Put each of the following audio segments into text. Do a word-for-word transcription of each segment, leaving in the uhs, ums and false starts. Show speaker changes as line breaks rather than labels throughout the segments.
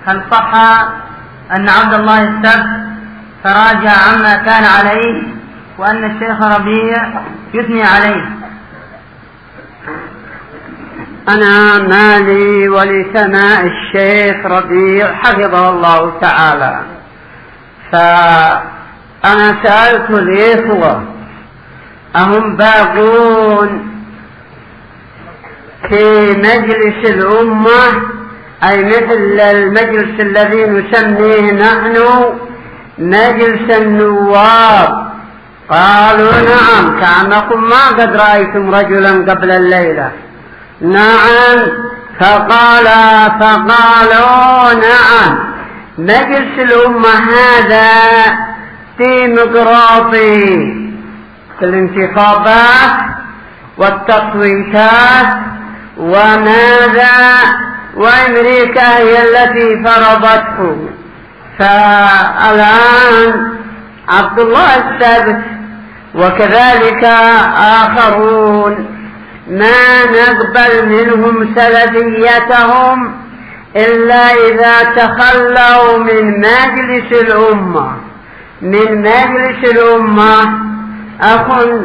هل صح أن عبد الله السبت تراجع عما كان عليه وأن الشيخ ربيع يثني عليه؟
أنا مالي ولسماء الشيخ ربيع حفظه الله تعالى، فأنا سألت الإخوة أهم باقون في مجلس الأمة، أي مثل المجلس الذي نسميه نحن مجلس النواب؟ قالوا نعم، كأنكم ما قد رأيتم رجلا قبل الليلة. نعم. فقال فقالوا نعم، مجلس الأمة هذا ديمقراطي في الانتخابات والتصويتات وماذا، وأمريكا هي التي فرضته. فالآن عبد الله السبت وكذلك آخرون ما نقبل منهم سلفيتهم إلا إذا تخلوا من مجلس الأمة. من مجلس الأمة أخ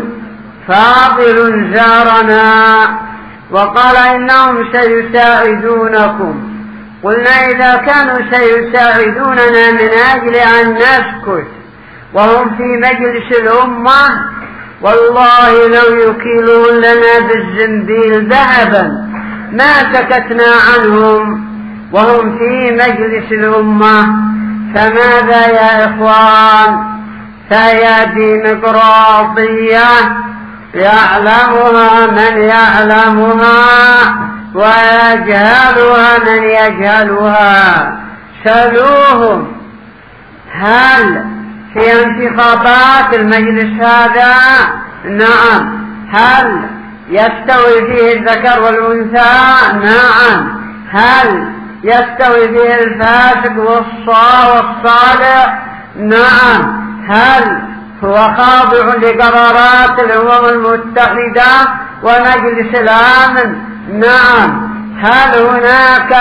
فاضل زارنا وقال إنهم سيساعدونكم. قلنا إذا كانوا سيساعدوننا من أجل أن نسكت وهم في مجلس الأمة، والله لو يكيلون لنا بالزنبيل ذهبا ما سكتنا عنهم وهم في مجلس الأمة. فماذا يا إخوان؟ فهي ديمقراطية يعلمها من يعلمها ويجهلها من يجهلها. سألوهم هل في انتخابات المجلس هذا نعم هل يستوي فيه الذكر والأنثى؟ نعم. هل يستوي فيه الفاسق والصالح؟ نعم. هل هو خاضع لقرارات الأمم المتحدة ومجلس الأمن؟ نعم. هل هناك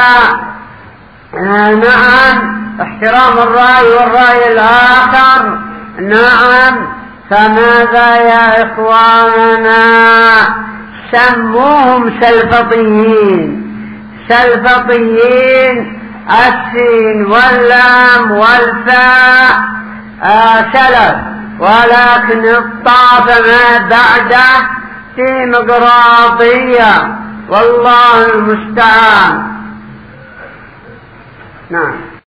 نعم احترام الرأي والرأي الآخر؟ نعم. فماذا يا إخواننا؟ سموهم سلفطيين. سلفطيين السين واللام والفاء آه سلف، ولكن الطاف ما بعده ديمقراطية، والله المستعان. نعم.